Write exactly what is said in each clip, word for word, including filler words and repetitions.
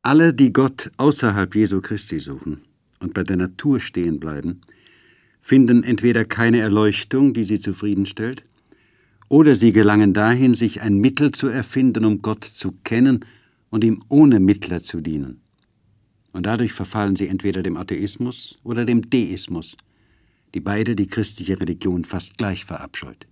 Alle, die Gott außerhalb Jesu Christi suchen und bei der Natur stehen bleiben, finden entweder keine Erleuchtung, die sie zufriedenstellt, oder sie gelangen dahin, sich ein Mittel zu erfinden, um Gott zu kennen und ihm ohne Mittler zu dienen. Und dadurch verfallen sie entweder dem Atheismus oder dem Deismus, die beide die christliche Religion fast gleich verabscheut.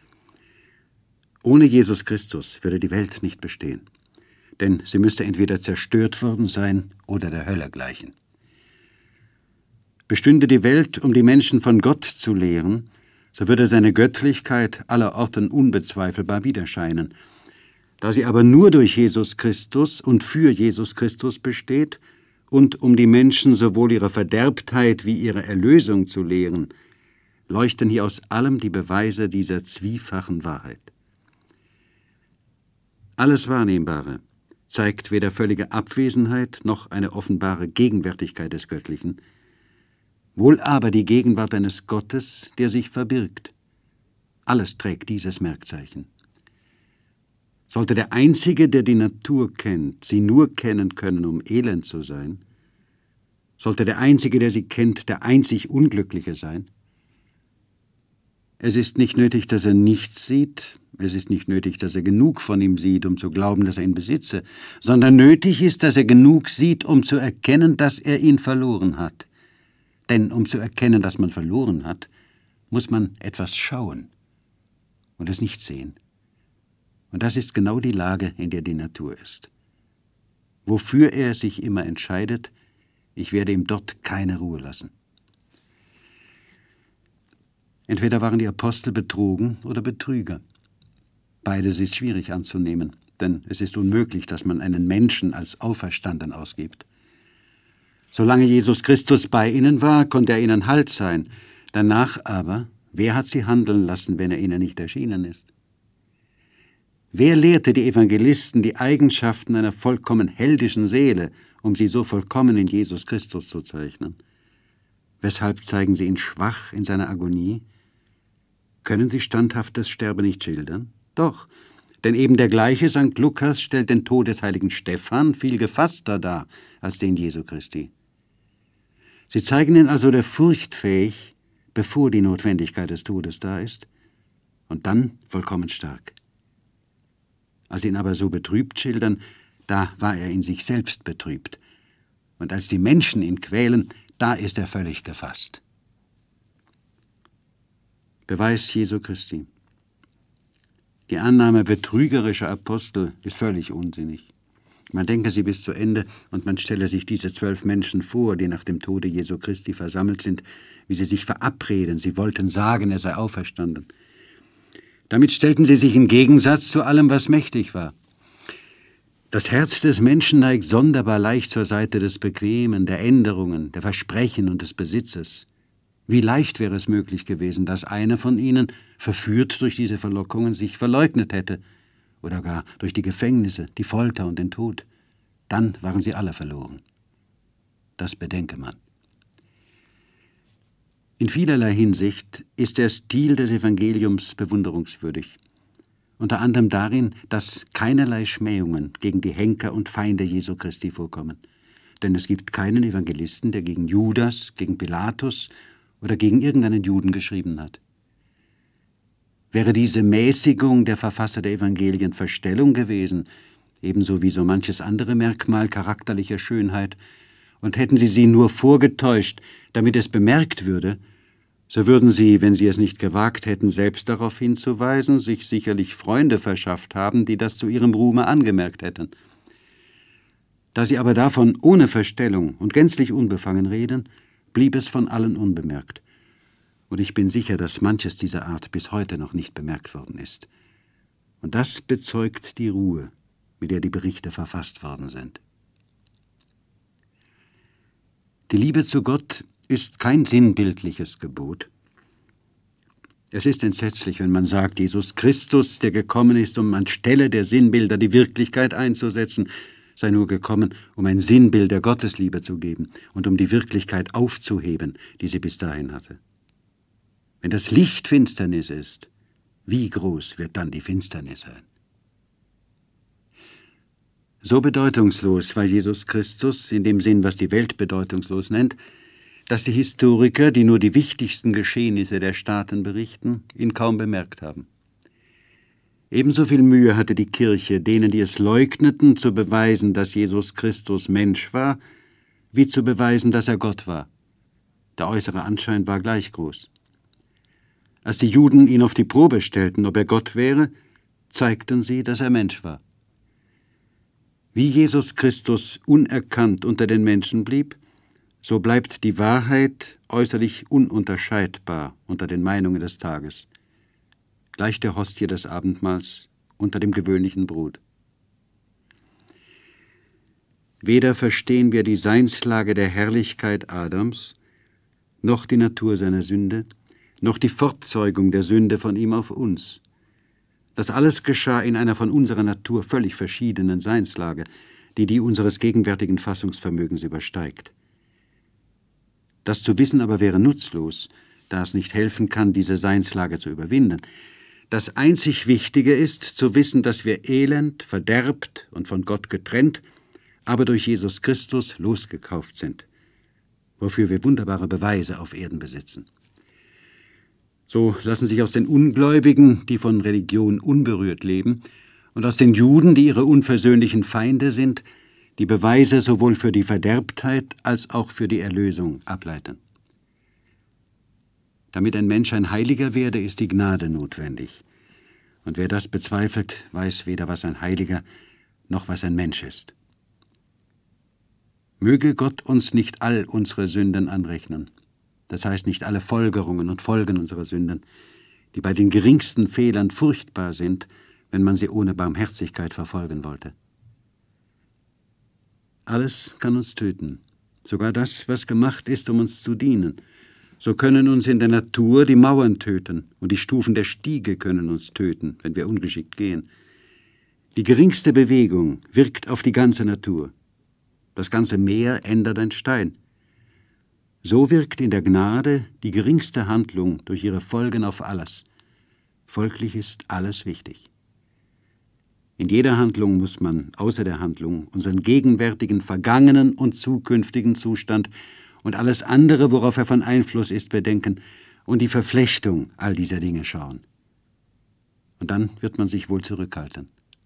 Ohne Jesus Christus würde die Welt nicht bestehen, denn sie müsste entweder zerstört worden sein oder der Hölle gleichen. Bestünde die Welt, um die Menschen von Gott zu lehren, so würde seine Göttlichkeit allerorten unbezweifelbar widerscheinen. Da sie aber nur durch Jesus Christus und für Jesus Christus besteht und um die Menschen sowohl ihre Verderbtheit wie ihre Erlösung zu lehren, leuchten hier aus allem die Beweise dieser zwiefachen Wahrheit. Alles Wahrnehmbare zeigt weder völlige Abwesenheit noch eine offenbare Gegenwärtigkeit des Göttlichen, wohl aber die Gegenwart eines Gottes, der sich verbirgt. Alles trägt dieses Merkzeichen. Sollte der Einzige, der die Natur kennt, sie nur kennen können, um elend zu sein? Sollte der Einzige, der sie kennt, der einzig Unglückliche sein? Es ist nicht nötig, dass er nichts sieht, es ist nicht nötig, dass er genug von ihm sieht, um zu glauben, dass er ihn besitze, sondern nötig ist, dass er genug sieht, um zu erkennen, dass er ihn verloren hat. Denn um zu erkennen, dass man verloren hat, muss man etwas schauen und es nicht sehen. Und das ist genau die Lage, in der die Natur ist. Wofür er sich immer entscheidet, ich werde ihm dort keine Ruhe lassen. Entweder waren die Apostel betrogen oder Betrüger. Beides ist schwierig anzunehmen, denn es ist unmöglich, dass man einen Menschen als auferstanden ausgibt. Solange Jesus Christus bei ihnen war, konnte er ihnen Halt sein. Danach aber, wer hat sie handeln lassen, wenn er ihnen nicht erschienen ist? Wer lehrte die Evangelisten die Eigenschaften einer vollkommen heldischen Seele, um sie so vollkommen in Jesus Christus zu zeichnen? Weshalb zeigen sie ihn schwach in seiner Agonie? Können sie standhaftes Sterben nicht schildern? Doch, denn eben der gleiche Sankt Lukas stellt den Tod des heiligen Stephan viel gefasster dar als den Jesu Christi. Sie zeigen ihn also der Furcht fähig, bevor die Notwendigkeit des Todes da ist, und dann vollkommen stark. Als sie ihn aber so betrübt schildern, da war er in sich selbst betrübt. Und als die Menschen ihn quälen, da ist er völlig gefasst. Beweis Jesu Christi. Die Annahme betrügerischer Apostel ist völlig unsinnig. Man denke sie bis zu Ende und man stelle sich diese zwölf Menschen vor, die nach dem Tode Jesu Christi versammelt sind, wie sie sich verabreden, sie wollten sagen, er sei auferstanden. Damit stellten sie sich in Gegensatz zu allem, was mächtig war. Das Herz des Menschen neigt sonderbar leicht zur Seite des Bequemen, der Änderungen, der Versprechen und des Besitzes. Wie leicht wäre es möglich gewesen, dass einer von ihnen, verführt durch diese Verlockungen, sich verleugnet hätte, oder gar durch die Gefängnisse, die Folter und den Tod. Dann waren sie alle verloren. Das bedenke man. In vielerlei Hinsicht ist der Stil des Evangeliums bewunderungswürdig. Unter anderem darin, dass keinerlei Schmähungen gegen die Henker und Feinde Jesu Christi vorkommen. Denn es gibt keinen Evangelisten, der gegen Judas, gegen Pilatus oder gegen irgendeinen Juden geschrieben hat. Wäre diese Mäßigung der Verfasser der Evangelien Verstellung gewesen, ebenso wie so manches andere Merkmal charakterlicher Schönheit, und hätten sie sie nur vorgetäuscht, damit es bemerkt würde, so würden sie, wenn sie es nicht gewagt hätten, selbst darauf hinzuweisen, sich sicherlich Freunde verschafft haben, die das zu ihrem Ruhme angemerkt hätten. Da sie aber davon ohne Verstellung und gänzlich unbefangen reden, blieb es von allen unbemerkt. Und ich bin sicher, dass manches dieser Art bis heute noch nicht bemerkt worden ist. Und das bezeugt die Ruhe, mit der die Berichte verfasst worden sind. Die Liebe zu Gott ist kein sinnbildliches Gebot. Es ist entsetzlich, wenn man sagt, Jesus Christus, der gekommen ist, um anstelle der Sinnbilder die Wirklichkeit einzusetzen, sei nur gekommen, um ein Sinnbild der Gottesliebe zu geben und um die Wirklichkeit aufzuheben, die sie bis dahin hatte. Wenn das Licht Finsternis ist, wie groß wird dann die Finsternis sein? So bedeutungslos war Jesus Christus in dem Sinn, was die Welt bedeutungslos nennt, dass die Historiker, die nur die wichtigsten Geschehnisse der Staaten berichten, ihn kaum bemerkt haben. Ebenso viel Mühe hatte die Kirche, denen, die es leugneten, zu beweisen, dass Jesus Christus Mensch war, wie zu beweisen, dass er Gott war. Der äußere Anschein war gleich groß. Als die Juden ihn auf die Probe stellten, ob er Gott wäre, zeigten sie, dass er Mensch war. Wie Jesus Christus unerkannt unter den Menschen blieb, so bleibt die Wahrheit äußerlich ununterscheidbar unter den Meinungen des Tages, gleich der Hostie des Abendmahls unter dem gewöhnlichen Brot. Weder verstehen wir die Seinslage der Herrlichkeit Adams, noch die Natur seiner Sünde, noch die Fortzeugung der Sünde von ihm auf uns. Das alles geschah in einer von unserer Natur völlig verschiedenen Seinslage, die die unseres gegenwärtigen Fassungsvermögens übersteigt. Das zu wissen aber wäre nutzlos, da es nicht helfen kann, diese Seinslage zu überwinden. Das einzig Wichtige ist, zu wissen, dass wir elend, verderbt und von Gott getrennt, aber durch Jesus Christus losgekauft sind, wofür wir wunderbare Beweise auf Erden besitzen. So lassen sich aus den Ungläubigen, die von Religion unberührt leben, und aus den Juden, die ihre unversöhnlichen Feinde sind, die Beweise sowohl für die Verderbtheit als auch für die Erlösung ableiten. Damit ein Mensch ein Heiliger werde, ist die Gnade notwendig. Und wer das bezweifelt, weiß weder, was ein Heiliger noch was ein Mensch ist. Möge Gott uns nicht all unsere Sünden anrechnen, das heißt nicht alle Folgerungen und Folgen unserer Sünden, die bei den geringsten Fehlern furchtbar sind, wenn man sie ohne Barmherzigkeit verfolgen wollte. Alles kann uns töten, sogar das, was gemacht ist, um uns zu dienen. So können uns in der Natur die Mauern töten und die Stufen der Stiege können uns töten, wenn wir ungeschickt gehen. Die geringste Bewegung wirkt auf die ganze Natur. Das ganze Meer ändert ein Stein. So wirkt in der Gnade die geringste Handlung durch ihre Folgen auf alles. Folglich ist alles wichtig. In jeder Handlung muss man, außer der Handlung, unseren gegenwärtigen, vergangenen und zukünftigen Zustand und alles andere, worauf er von Einfluss ist, bedenken und die Verflechtung all dieser Dinge schauen. Und dann wird man sich wohl zurückhalten.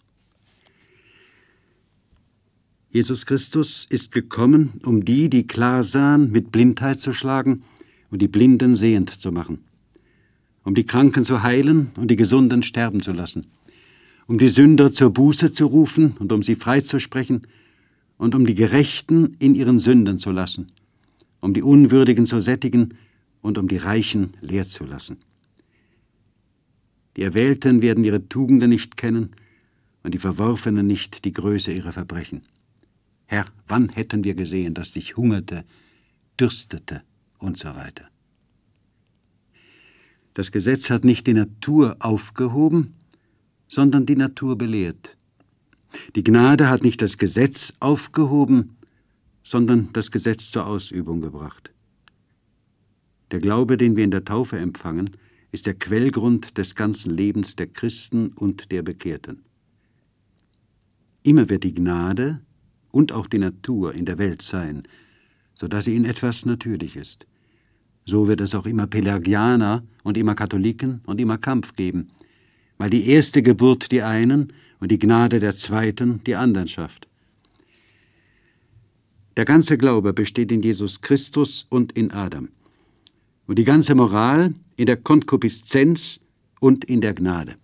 Jesus Christus ist gekommen, um die, die klar sahen, mit Blindheit zu schlagen und die Blinden sehend zu machen, um die Kranken zu heilen und die Gesunden sterben zu lassen, um die Sünder zur Buße zu rufen und um sie freizusprechen und um die Gerechten in ihren Sünden zu lassen, um die Unwürdigen zu sättigen und um die Reichen leer zu lassen. Die Erwählten werden ihre Tugenden nicht kennen und die Verworfenen nicht die Größe ihrer Verbrechen. Herr, wann hätten wir gesehen, dass dich hungerte, dürstete und so weiter. Das Gesetz hat nicht die Natur aufgehoben, sondern die Natur belehrt. Die Gnade hat nicht das Gesetz aufgehoben, sondern das Gesetz zur Ausübung gebracht. Der Glaube, den wir in der Taufe empfangen, ist der Quellgrund des ganzen Lebens der Christen und der Bekehrten. Immer wird die Gnade und auch die Natur in der Welt sein, so dass sie in etwas natürlich ist. So wird es auch immer Pelagianer und immer Katholiken und immer Kampf geben, weil die erste Geburt die einen und die Gnade der zweiten die anderen schafft. Der ganze Glaube besteht in Jesus Christus und in Adam und die ganze Moral in der Konkupiszenz und in der Gnade.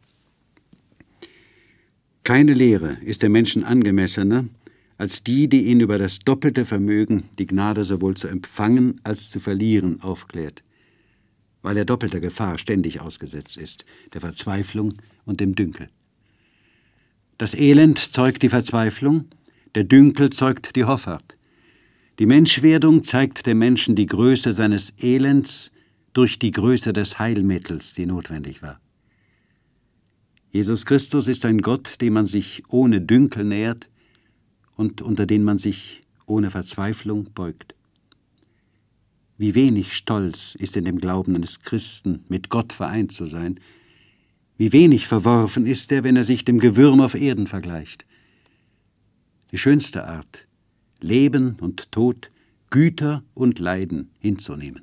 Keine Lehre ist dem Menschen angemessener als die, die ihn über das doppelte Vermögen, die Gnade sowohl zu empfangen als zu verlieren, aufklärt, weil er doppelter Gefahr ständig ausgesetzt ist, der Verzweiflung und dem Dünkel. Das Elend zeugt die Verzweiflung, der Dünkel zeugt die Hoffart. Die Menschwerdung zeigt dem Menschen die Größe seines Elends durch die Größe des Heilmittels, die notwendig war. Jesus Christus ist ein Gott, dem man sich ohne Dünkel nähert und unter den man sich ohne Verzweiflung beugt. Wie wenig Stolz ist in dem Glauben eines Christen, mit Gott vereint zu sein. Wie wenig verworfen ist er, wenn er sich dem Gewürm auf Erden vergleicht. die schönste Art, Leben und Tod, Güter und Leiden hinzunehmen.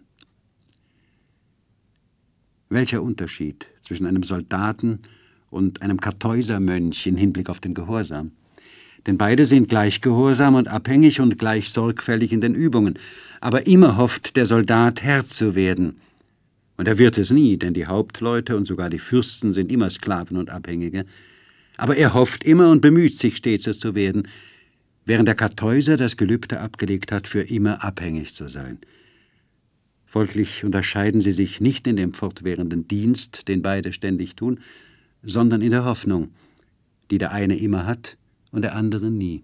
Welcher Unterschied zwischen einem Soldaten und einem Kartäusermönch im Hinblick auf den Gehorsam? Denn beide sind gleich gehorsam und abhängig und gleich sorgfältig in den Übungen. Aber immer hofft der Soldat, Herr zu werden. Und er wird es nie, denn die Hauptleute und sogar die Fürsten sind immer Sklaven und Abhängige. Aber er hofft immer und bemüht sich stets, es zu werden, während der Kartäuser das Gelübde abgelegt hat, für immer abhängig zu sein. Folglich unterscheiden sie sich nicht in dem fortwährenden Dienst, den beide ständig tun, sondern in der Hoffnung, die der eine immer hat und der andere nie.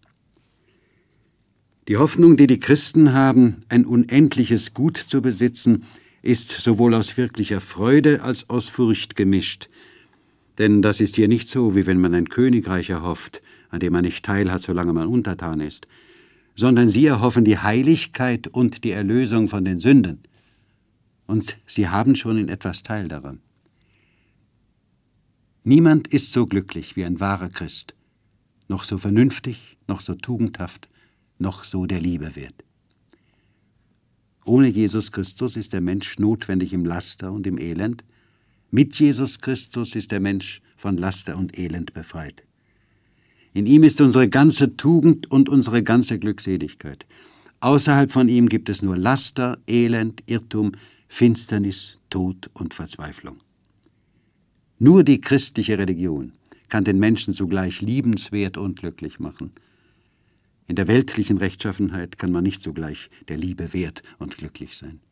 Die Hoffnung, die die Christen haben, ein unendliches Gut zu besitzen, ist sowohl aus wirklicher Freude als aus Furcht gemischt. Denn das ist hier nicht so, wie wenn man ein Königreich erhofft, an dem man nicht teilhat, solange man untertan ist, sondern sie erhoffen die Heiligkeit und die Erlösung von den Sünden. Und sie haben schon in etwas Teil daran. Niemand ist so glücklich wie ein wahrer Christ, noch so vernünftig, noch so tugendhaft, noch so der Liebe wert. Ohne Jesus Christus ist der Mensch notwendig im Laster und im Elend. Mit Jesus Christus ist der Mensch von Laster und Elend befreit. In ihm ist unsere ganze Tugend und unsere ganze Glückseligkeit. Außerhalb von ihm gibt es nur Laster, Elend, Irrtum, Finsternis, Tod und Verzweiflung. Nur die christliche Religion kann den Menschen zugleich liebenswert und glücklich machen. In der weltlichen Rechtschaffenheit kann man nicht zugleich der Liebe wert und glücklich sein.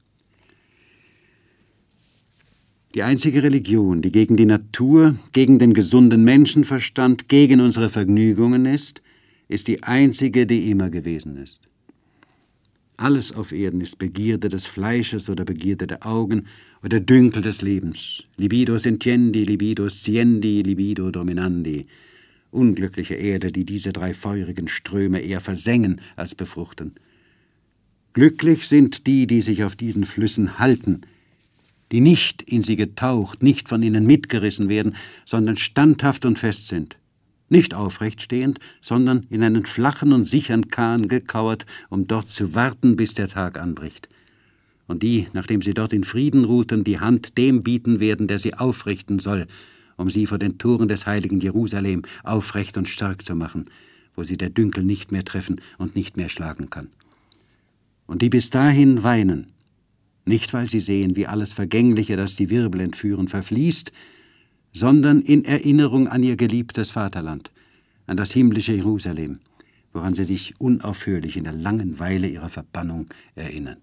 Die einzige Religion, die gegen die Natur, gegen den gesunden Menschenverstand, gegen unsere Vergnügungen ist, ist die einzige, die immer gewesen ist. Alles auf Erden ist Begierde des Fleisches oder Begierde der Augen oder Dünkel des Lebens. Libido sentiendi, libido sciendi, libido dominandi. Unglückliche Erde, die diese drei feurigen Ströme eher versengen als befruchten. Glücklich sind die, die sich auf diesen Flüssen halten, die nicht in sie getaucht, nicht von ihnen mitgerissen werden, sondern standhaft und fest sind. Nicht aufrecht stehend, sondern in einen flachen und sicheren Kahn gekauert, um dort zu warten, bis der Tag anbricht. Und die, nachdem sie dort in Frieden ruhten, die Hand dem bieten werden, der sie aufrichten soll, um sie vor den Toren des heiligen Jerusalem aufrecht und stark zu machen, wo sie der Dünkel nicht mehr treffen und nicht mehr schlagen kann. Und die bis dahin weinen, nicht weil sie sehen, wie alles Vergängliche, das die Wirbel entführen, verfließt, sondern in Erinnerung an ihr geliebtes Vaterland, an das himmlische Jerusalem, woran sie sich unaufhörlich in der langen Weile ihrer Verbannung erinnern.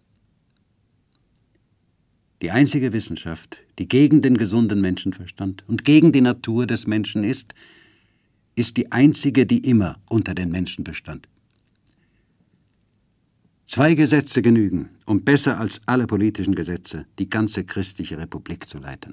Die einzige Wissenschaft, die gegen den gesunden Menschenverstand und gegen die Natur des Menschen ist, ist die einzige, die immer unter den Menschen bestand. Zwei Gesetze genügen, um besser als alle politischen Gesetze die ganze christliche Republik zu leiten.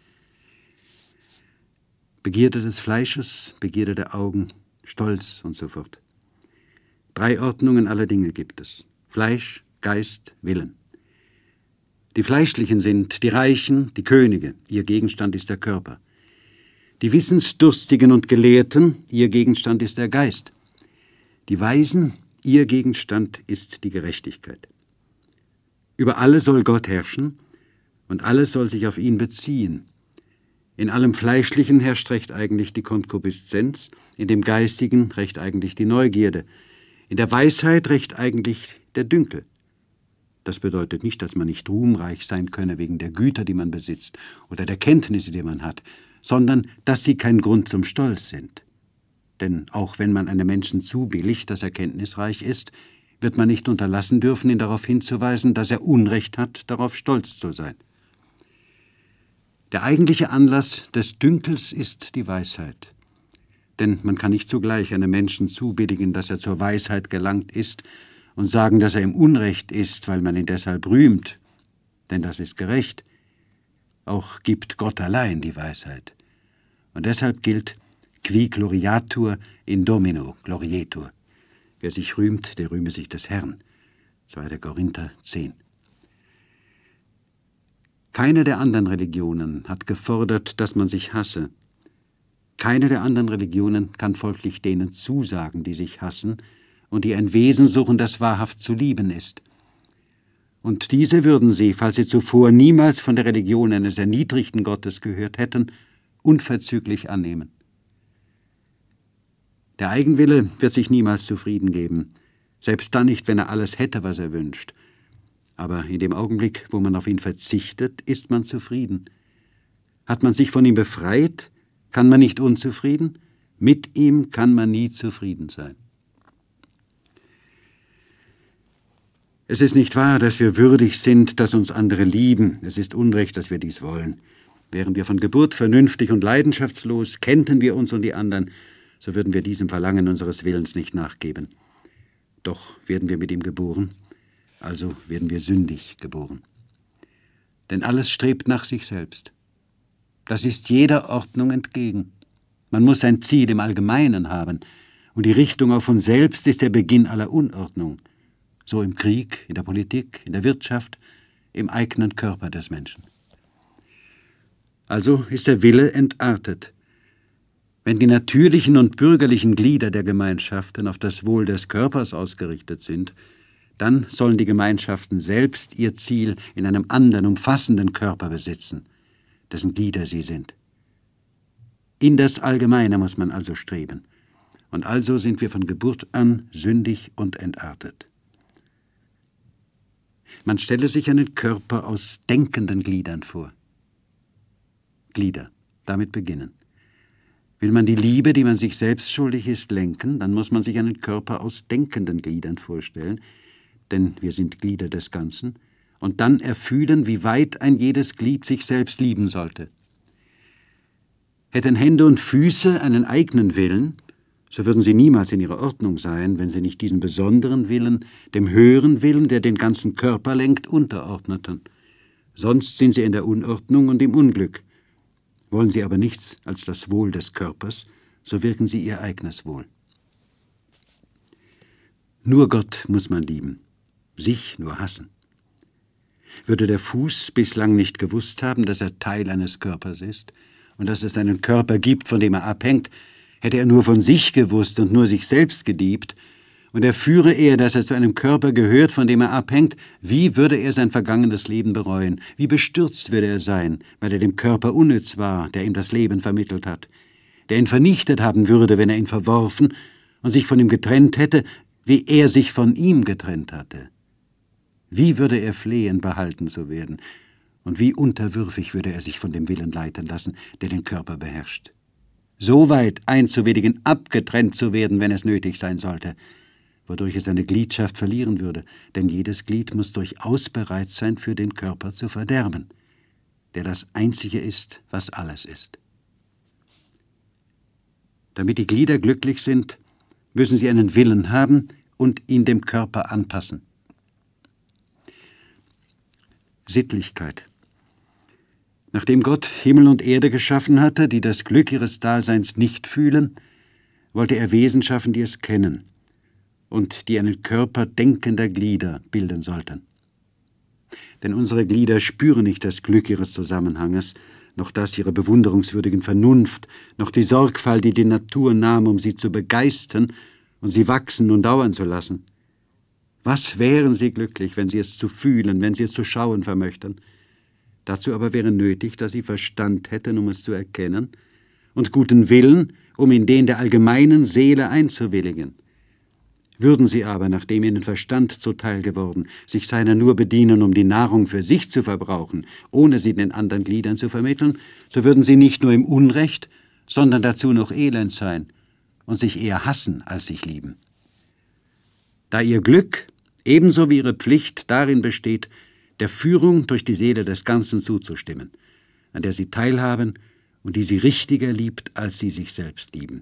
Begierde des Fleisches, Begierde der Augen, Stolz und so fort. Drei Ordnungen aller Dinge gibt es: Fleisch, Geist, Willen. Die Fleischlichen sind die Reichen, die Könige, ihr Gegenstand ist der Körper. Die Wissensdurstigen und Gelehrten, ihr Gegenstand ist der Geist. Die Weisen, ihr Gegenstand ist die Gerechtigkeit. Über alle soll Gott herrschen und alles soll sich auf ihn beziehen. In allem Fleischlichen herrscht recht eigentlich die Konkupiszenz, in dem Geistigen recht eigentlich die Neugierde, in der Weisheit recht eigentlich der Dünkel. Das bedeutet nicht, dass man nicht ruhmreich sein könne wegen der Güter, die man besitzt, oder der Kenntnisse, die man hat, sondern dass sie kein Grund zum Stolz sind. Denn auch wenn man einem Menschen zubilligt, dass er kenntnisreich ist, wird man nicht unterlassen dürfen, ihn darauf hinzuweisen, dass er Unrecht hat, darauf stolz zu sein. Der eigentliche Anlass des Dünkels ist die Weisheit. Denn man kann nicht zugleich einem Menschen zubilligen, dass er zur Weisheit gelangt ist, und sagen, dass er im Unrecht ist, weil man ihn deshalb rühmt. Denn das ist gerecht. Auch gibt Gott allein die Weisheit. Und deshalb gilt, qui gloriatur in domino glorietur. Wer sich rühmt, der rühme sich des Herrn. zweiter Korinther zehn. Keine der anderen Religionen hat gefordert, dass man sich hasse. Keine der anderen Religionen kann folglich denen zusagen, die sich hassen und die ein Wesen suchen, das wahrhaft zu lieben ist. Und diese würden sie, falls sie zuvor niemals von der Religion eines erniedrigten Gottes gehört hätten, unverzüglich annehmen. Der Eigenwille wird sich niemals zufrieden geben, selbst dann nicht, wenn er alles hätte, was er wünscht. Aber in dem Augenblick, wo man auf ihn verzichtet, ist man zufrieden. Hat man sich von ihm befreit, kann man nicht unzufrieden, mit ihm kann man nie zufrieden sein. Es ist nicht wahr, dass wir würdig sind, dass uns andere lieben. Es ist Unrecht, dass wir dies wollen. Wären wir von Geburt vernünftig und leidenschaftslos, kennten wir uns und die anderen, so würden wir diesem Verlangen unseres Willens nicht nachgeben. Doch werden wir mit ihm geboren, also werden wir sündig geboren. Denn alles strebt nach sich selbst. Das ist jeder Ordnung entgegen. Man muss ein Ziel im Allgemeinen haben, und die Richtung auf uns selbst ist der Beginn aller Unordnung. So im Krieg, in der Politik, in der Wirtschaft, im eigenen Körper des Menschen. Also ist der Wille entartet. Wenn die natürlichen und bürgerlichen Glieder der Gemeinschaften auf das Wohl des Körpers ausgerichtet sind, dann sollen die Gemeinschaften selbst ihr Ziel in einem anderen, umfassenden Körper besitzen, dessen Glieder sie sind. In das Allgemeine muss man also streben. Und also sind wir von Geburt an sündig und entartet. Man stelle sich einen Körper aus denkenden Gliedern vor. Glieder, damit beginnen. Will man die Liebe, die man sich selbst schuldig ist, lenken, dann muss man sich einen Körper aus denkenden Gliedern vorstellen, denn wir sind Glieder des Ganzen, und dann erfühlen, wie weit ein jedes Glied sich selbst lieben sollte. Hätten Hände und Füße einen eigenen Willen, so würden sie niemals in ihrer Ordnung sein, wenn sie nicht diesen besonderen Willen, dem höheren Willen, der den ganzen Körper lenkt, unterordneten. Sonst sind sie in der Unordnung und im Unglück. Wollen sie aber nichts als das Wohl des Körpers, so wirken sie ihr eigenes Wohl. Nur Gott muss man lieben, sich nur hassen. Würde der Fuß bislang nicht gewusst haben, dass er Teil eines Körpers ist und dass es einen Körper gibt, von dem er abhängt, hätte er nur von sich gewusst und nur sich selbst geliebt, und erführe er, dass er zu einem Körper gehört, von dem er abhängt, wie würde er sein vergangenes Leben bereuen? Wie bestürzt würde er sein, weil er dem Körper unnütz war, der ihm das Leben vermittelt hat, der ihn vernichtet haben würde, wenn er ihn verworfen und sich von ihm getrennt hätte, wie er sich von ihm getrennt hatte. Wie würde er flehen, behalten zu werden, und wie unterwürfig würde er sich von dem Willen leiten lassen, der den Körper beherrscht. So weit einzuwilligen, abgetrennt zu werden, wenn es nötig sein sollte, wodurch es seine Gliedschaft verlieren würde, denn jedes Glied muss durchaus bereit sein, für den Körper zu verderben, der das Einzige ist, was alles ist. Damit die Glieder glücklich sind, müssen sie einen Willen haben und ihn dem Körper anpassen. Sittlichkeit. Nachdem Gott Himmel und Erde geschaffen hatte, die das Glück ihres Daseins nicht fühlen, wollte er Wesen schaffen, die es kennen und die einen Körper denkender Glieder bilden sollten. Denn unsere Glieder spüren nicht das Glück ihres Zusammenhanges, noch das ihrer bewunderungswürdigen Vernunft, noch die Sorgfalt, die die Natur nahm, um sie zu begeistern und sie wachsen und dauern zu lassen. Was wären sie glücklich, wenn sie es zu fühlen, wenn sie es zu schauen vermöchten? Dazu aber wäre nötig, dass sie Verstand hätten, um es zu erkennen, und guten Willen, um in den der allgemeinen Seele einzuwilligen. Würden sie aber, nachdem ihnen Verstand zuteil geworden, sich seiner nur bedienen, um die Nahrung für sich zu verbrauchen, ohne sie den anderen Gliedern zu vermitteln, so würden sie nicht nur im Unrecht, sondern dazu noch elend sein und sich eher hassen, als sich lieben. Da ihr Glück, ebenso wie ihre Pflicht, darin besteht, der Führung durch die Seele des Ganzen zuzustimmen, an der sie teilhaben und die sie richtiger liebt, als sie sich selbst lieben.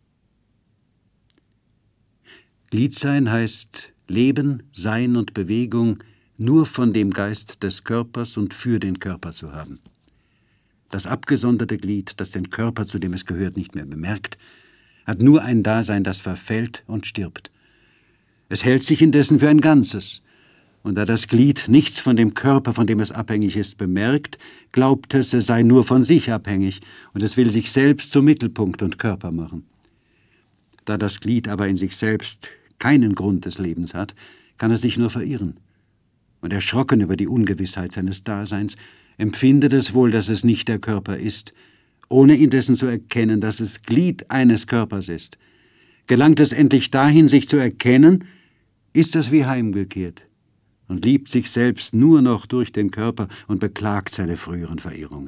Gliedsein heißt Leben, Sein und Bewegung nur von dem Geist des Körpers und für den Körper zu haben. Das abgesonderte Glied, das den Körper, zu dem es gehört, nicht mehr bemerkt, hat nur ein Dasein, das verfällt und stirbt. Es hält sich indessen für ein Ganzes, Und da das Glied nichts von dem Körper, von dem es abhängig ist, bemerkt, glaubt es, es sei nur von sich abhängig und es will sich selbst zum Mittelpunkt und Körper machen. Da das Glied aber in sich selbst keinen Grund des Lebens hat, kann es sich nur verirren. Und erschrocken über die Ungewissheit seines Daseins, empfindet es wohl, dass es nicht der Körper ist, ohne indessen zu erkennen, dass es Glied eines Körpers ist. Gelangt es endlich dahin, sich zu erkennen, ist es wie heimgekehrt und liebt sich selbst nur noch durch den Körper und beklagt seine früheren Verirrungen.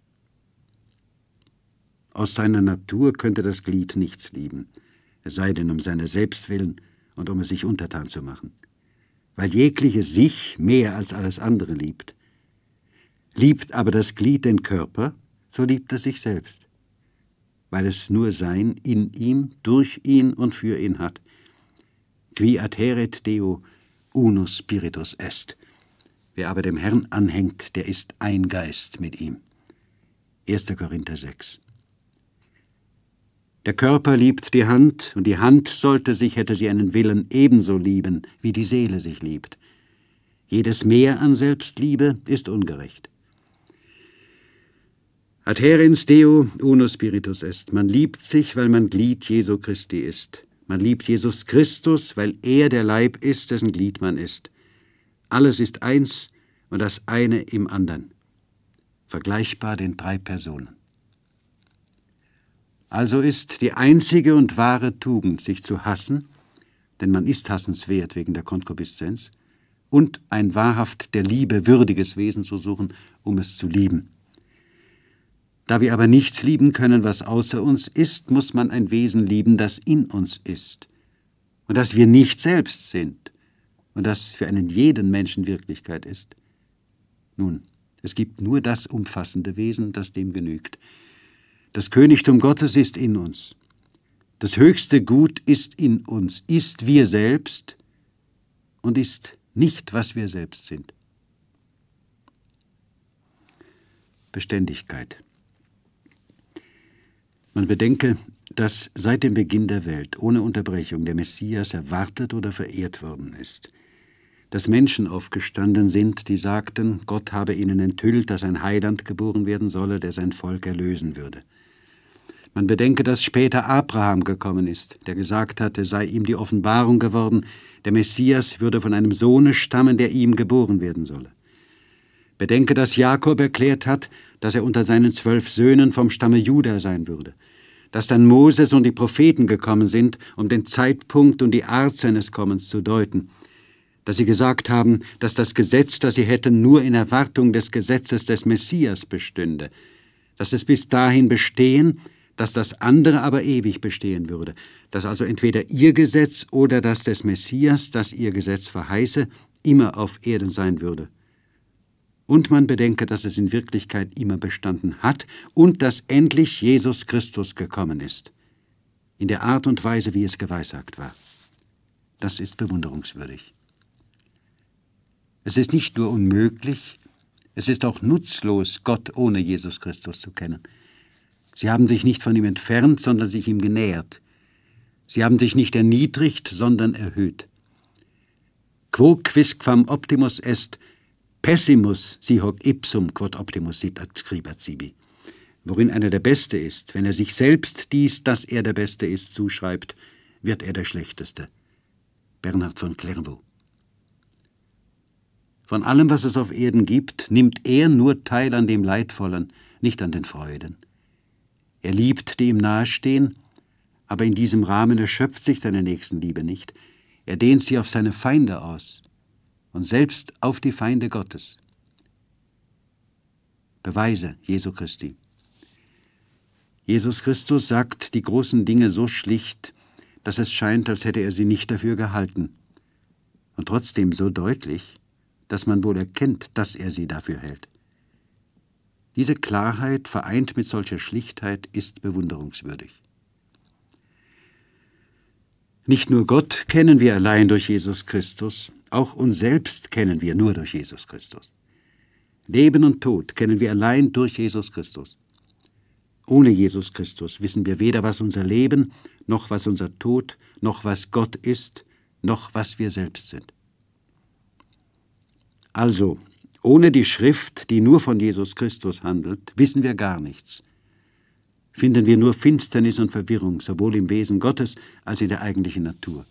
Aus seiner Natur könnte das Glied nichts lieben, es sei denn um seiner selbst willen und um es sich untertan zu machen, weil jegliches sich mehr als alles andere liebt. Liebt aber das Glied den Körper, so liebt es sich selbst, weil es nur Sein in ihm, durch ihn und für ihn hat. Qui adheret Deo, uno spiritus est. Wer aber dem Herrn anhängt, der ist ein Geist mit ihm. erster Korinther sechs. Der Körper liebt die Hand, und die Hand sollte sich, hätte sie einen Willen, ebenso lieben, wie die Seele sich liebt. Jedes Mehr an Selbstliebe ist ungerecht. Adherens Deo, uno spiritus est. Man liebt sich, weil man Glied Jesu Christi ist. Man liebt Jesus Christus, weil er der Leib ist, dessen Glied man ist. Alles ist eins und das eine im anderen. Vergleichbar den drei Personen. Also ist die einzige und wahre Tugend, sich zu hassen, denn man ist hassenswert wegen der Konkupiszenz, und ein wahrhaft der Liebe würdiges Wesen zu suchen, um es zu lieben. Da wir aber nichts lieben können, was außer uns ist, muss man ein Wesen lieben, das in uns ist, und das wir nicht selbst sind, und das für einen jeden Menschen Wirklichkeit ist. Nun, es gibt nur das umfassende Wesen, das dem genügt. Das Königtum Gottes ist in uns. Das höchste Gut ist in uns, ist wir selbst und ist nicht, was wir selbst sind. Beständigkeit. Man bedenke, dass seit dem Beginn der Welt ohne Unterbrechung der Messias erwartet oder verehrt worden ist. Dass Menschen aufgestanden sind, die sagten, Gott habe ihnen enthüllt, dass ein Heiland geboren werden solle, der sein Volk erlösen würde. Man bedenke, dass später Abraham gekommen ist, der gesagt hatte, sei ihm die Offenbarung geworden, der Messias würde von einem Sohne stammen, der ihm geboren werden solle. Bedenke, dass Jakob erklärt hat, dass er unter seinen zwölf Söhnen vom Stamme Juda sein würde, dass dann Moses und die Propheten gekommen sind, um den Zeitpunkt und die Art seines Kommens zu deuten, dass sie gesagt haben, dass das Gesetz, das sie hätten, nur in Erwartung des Gesetzes des Messias bestünde, dass es bis dahin bestehen, dass das andere aber ewig bestehen würde, dass also entweder ihr Gesetz oder das des Messias, das ihr Gesetz verheiße, immer auf Erden sein würde. Und man bedenke, dass es in Wirklichkeit immer bestanden hat und dass endlich Jesus Christus gekommen ist, in der Art und Weise, wie es geweissagt war. Das ist bewunderungswürdig. Es ist nicht nur unmöglich, es ist auch nutzlos, Gott ohne Jesus Christus zu kennen. Sie haben sich nicht von ihm entfernt, sondern sich ihm genähert. Sie haben sich nicht erniedrigt, sondern erhöht. Quo quisquam optimus est, pessimus si hoc ipsum quod optimus sit adscribat sibi. Worin einer der Beste ist, wenn er sich selbst dies, dass er der Beste ist, zuschreibt, wird er der Schlechteste. Bernhard von Clairvaux. Von allem, was es auf Erden gibt, nimmt er nur teil an dem Leidvollen, nicht an den Freuden. Er liebt, die ihm nahestehen, aber in diesem Rahmen erschöpft sich seine Nächstenliebe nicht. Er dehnt sie auf seine Feinde aus und selbst auf die Feinde Gottes. Beweise Jesu Christi. Jesus Christus sagt die großen Dinge so schlicht, dass es scheint, als hätte er sie nicht dafür gehalten, und trotzdem so deutlich, dass man wohl erkennt, dass er sie dafür hält. Diese Klarheit, vereint mit solcher Schlichtheit, ist bewunderungswürdig. Nicht nur Gott kennen wir allein durch Jesus Christus, auch uns selbst kennen wir nur durch Jesus Christus. Leben und Tod kennen wir allein durch Jesus Christus. Ohne Jesus Christus wissen wir weder, was unser Leben, noch was unser Tod, noch was Gott ist, noch was wir selbst sind. Also, ohne die Schrift, die nur von Jesus Christus handelt, wissen wir gar nichts. Finden wir nur Finsternis und Verwirrung, sowohl im Wesen Gottes als in der eigentlichen Natur.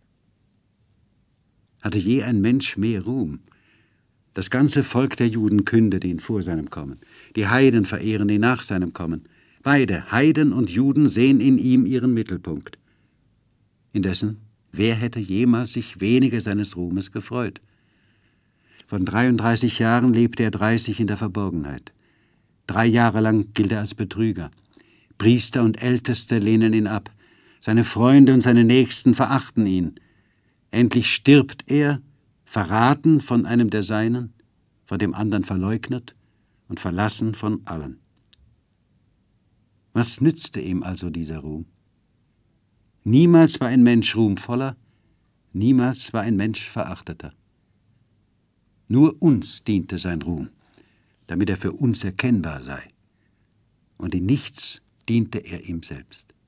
Hatte je ein Mensch mehr Ruhm? Das ganze Volk der Juden kündet ihn vor seinem Kommen. Die Heiden verehren ihn nach seinem Kommen. Beide, Heiden und Juden, sehen in ihm ihren Mittelpunkt. Indessen, wer hätte jemals sich weniger seines Ruhmes gefreut? Von dreiunddreißig Jahren lebte er dreißig in der Verborgenheit. Drei Jahre lang gilt er als Betrüger. Priester und Älteste lehnen ihn ab. Seine Freunde und seine Nächsten verachten ihn. Endlich stirbt er, verraten von einem der Seinen, von dem anderen verleugnet und verlassen von allen. Was nützte ihm also dieser Ruhm? Niemals war ein Mensch ruhmvoller, niemals war ein Mensch verachteter. Nur uns diente sein Ruhm, damit er für uns erkennbar sei. Und in nichts diente er ihm selbst.